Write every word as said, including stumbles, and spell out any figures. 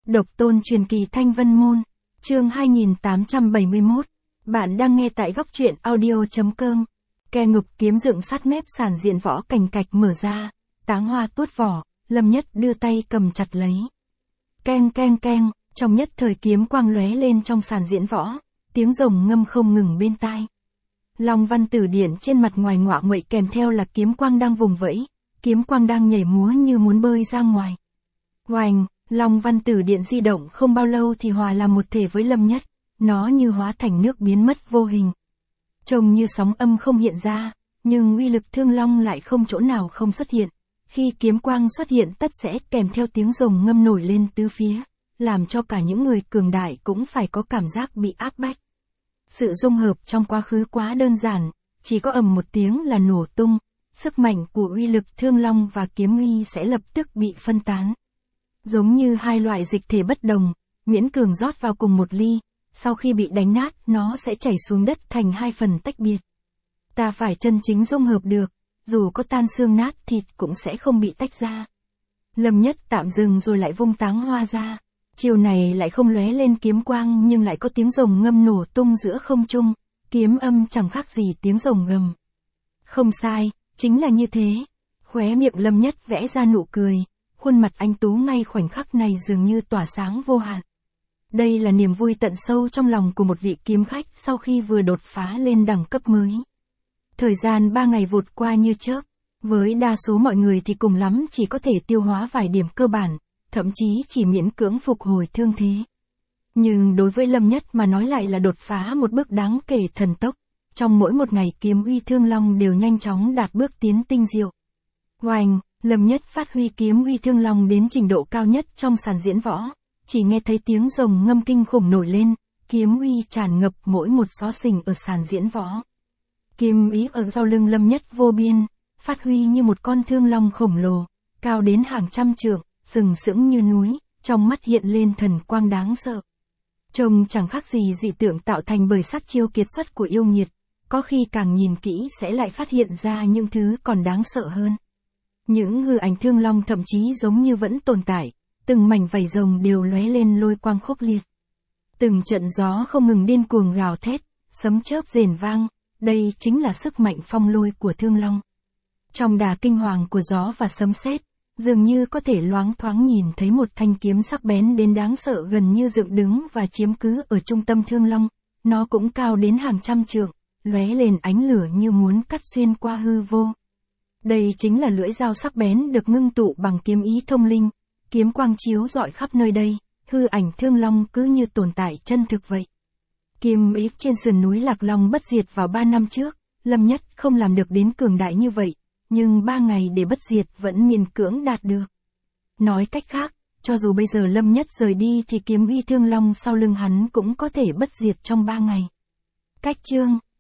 Độc tôn truyền kỳ Thanh Vân Môn, chương hai nghìn tám trăm bảy mươi mốt. Bạn đang nghe tại góc truyện audio.com. Ke ngục kiếm dựng sát mép sàn diện võ cành cạch mở ra, táng hoa tuốt vỏ, Lâm Nhất đưa tay cầm chặt lấy. Keng keng keng, trong nhất thời kiếm quang lóe lên trong sàn diễn võ, tiếng rồng ngâm không ngừng bên tai. Long văn tử điển trên mặt ngoài ngọa nguậy kèm theo là kiếm quang đang vùng vẫy, kiếm quang đang nhảy múa như muốn bơi ra ngoài. Oành, Long văn tử điện di động không bao lâu thì hòa làm một thể với Lâm Nhất, nó như hóa thành nước biến mất vô hình. Trông như sóng âm không hiện ra, nhưng uy lực thương long lại không chỗ nào không xuất hiện. Khi kiếm quang xuất hiện tất sẽ kèm theo tiếng rồng ngâm nổi lên tứ phía, làm cho cả những người cường đại cũng phải có cảm giác bị áp bách. Sự dung hợp trong quá khứ quá đơn giản, chỉ có ầm một tiếng là nổ tung, sức mạnh của uy lực thương long và kiếm uy sẽ lập tức bị phân tán. Giống như hai loại dịch thể bất đồng, miễn cường rót vào cùng một ly, sau khi bị đánh nát nó sẽ chảy xuống đất thành hai phần tách biệt. Ta phải chân chính dung hợp được, dù có tan xương nát thịt cũng sẽ không bị tách ra. Lâm Nhất tạm dừng rồi lại vung táng hoa ra. Chiều này lại không lóe lên kiếm quang nhưng lại có tiếng rồng ngâm nổ tung giữa không trung, kiếm âm chẳng khác gì tiếng rồng gầm. Không sai, chính là như thế. Khóe miệng Lâm Nhất vẽ ra nụ cười, khuôn mặt anh tú ngay khoảnh khắc này dường như tỏa sáng vô hạn. Đây là niềm vui tận sâu trong lòng của một vị kiếm khách sau khi vừa đột phá lên đẳng cấp mới. Thời gian ba ngày vụt qua như chớp, với đa số mọi người thì cùng lắm chỉ có thể tiêu hóa vài điểm cơ bản, thậm chí chỉ miễn cưỡng phục hồi thương thế. Nhưng đối với Lâm Nhất mà nói lại là đột phá một bước đáng kể thần tốc, trong mỗi một ngày kiếm uy thương long đều nhanh chóng đạt bước tiến tinh diệu. Oành, Lâm Nhất phát huy kiếm uy thương long đến trình độ cao nhất trong sàn diễn võ, chỉ nghe thấy tiếng rồng ngâm kinh khủng nổi lên, kiếm uy tràn ngập mỗi một xó xỉnh ở sàn diễn võ. Kiếm ý ở sau lưng Lâm Nhất vô biên, phát huy như một con thương long khổng lồ, cao đến hàng trăm trượng, sừng sững như núi, trong mắt hiện lên thần quang đáng sợ. Trông chẳng khác gì dị tượng tạo thành bởi sát chiêu kiệt xuất của yêu nghiệt, có khi càng nhìn kỹ sẽ lại phát hiện ra những thứ còn đáng sợ hơn. Những hư ảnh thương long thậm chí giống như vẫn tồn tại, từng mảnh vảy rồng đều lóe lên lôi quang khốc liệt. Từng trận gió không ngừng điên cuồng gào thét, sấm chớp rền vang, đây chính là sức mạnh phong lôi của thương long. Trong đà kinh hoàng của gió và sấm sét, dường như có thể loáng thoáng nhìn thấy một thanh kiếm sắc bén đến đáng sợ gần như dựng đứng và chiếm cứ ở trung tâm thương long, nó cũng cao đến hàng trăm trượng, lóe lên ánh lửa như muốn cắt xuyên qua hư vô. Đây chính là lưỡi dao sắc bén được ngưng tụ bằng kiếm ý thông linh, kiếm quang chiếu rọi khắp nơi đây, hư ảnh thương long cứ như tồn tại chân thực vậy. Kiếm ý trên sườn núi Lạc Long bất diệt vào ba năm trước, Lâm Nhất không làm được đến cường đại như vậy, nhưng ba ngày để bất diệt vẫn miễn cưỡng đạt được. Nói cách khác, cho dù bây giờ Lâm Nhất rời đi thì kiếm uy thương long sau lưng hắn cũng có thể bất diệt trong ba ngày. Cách chương